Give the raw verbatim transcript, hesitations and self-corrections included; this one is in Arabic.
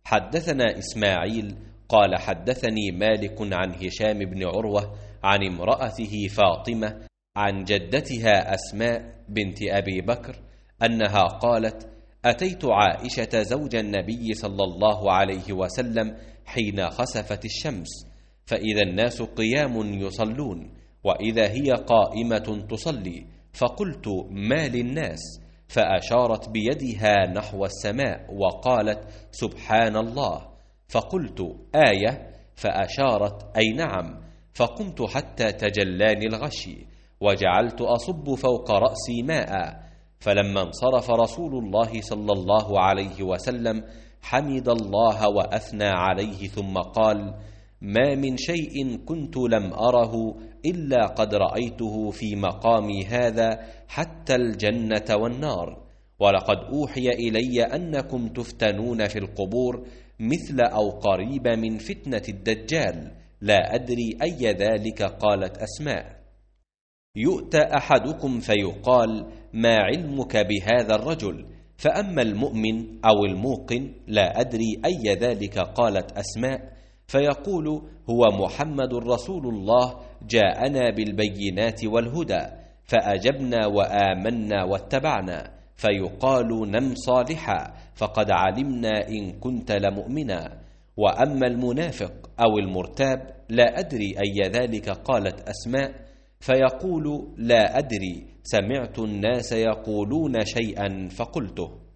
حدثنا إسماعيل قال حدثني مالك عن هشام بن عروة عن امرأته فاطمة عن جدتها أسماء بنت أبي بكر أنها قالت: أتيت عائشة زوج النبي صلى الله عليه وسلم حين خسفت الشمس، فإذا الناس قيام يصلون وإذا هي قائمة تصلي، فقلت: ما للناس؟ فأشارت بيدها نحو السماء وقالت: سبحان الله. فقلت: آية؟ فأشارت: أي نعم. فقمت حتى تجلاني الغشي وجعلت أصب فوق رأسي ماء، فلما انصرف رسول الله صلى الله عليه وسلم حمد الله وأثنى عليه ثم قال: ما من شيء كنت لم أره إلا قد رأيته في مقامي هذا حتى الجنة والنار، ولقد أوحي إلي أنكم تفتنون في القبور مثل أو قريب من فتنة الدجال، لا أدري أي ذلك. قالت أسماء: يؤتى أحدكم فيقال: ما علمك بهذا الرجل؟ فأما المؤمن أو الموقن لا أدري أي ذلك. قالت أسماء: فيقول: هو محمد رسول الله جاءنا بالبينات والهدى، فأجبنا وآمنا واتبعنا. فيقال: نم صالحا فقد علمنا إن كنت لمؤمنا. وأما المنافق أو المرتاب لا أدري أي ذلك. قالت أسماء: فيقول: لا أدري، سمعت الناس يقولون شيئا فقلته.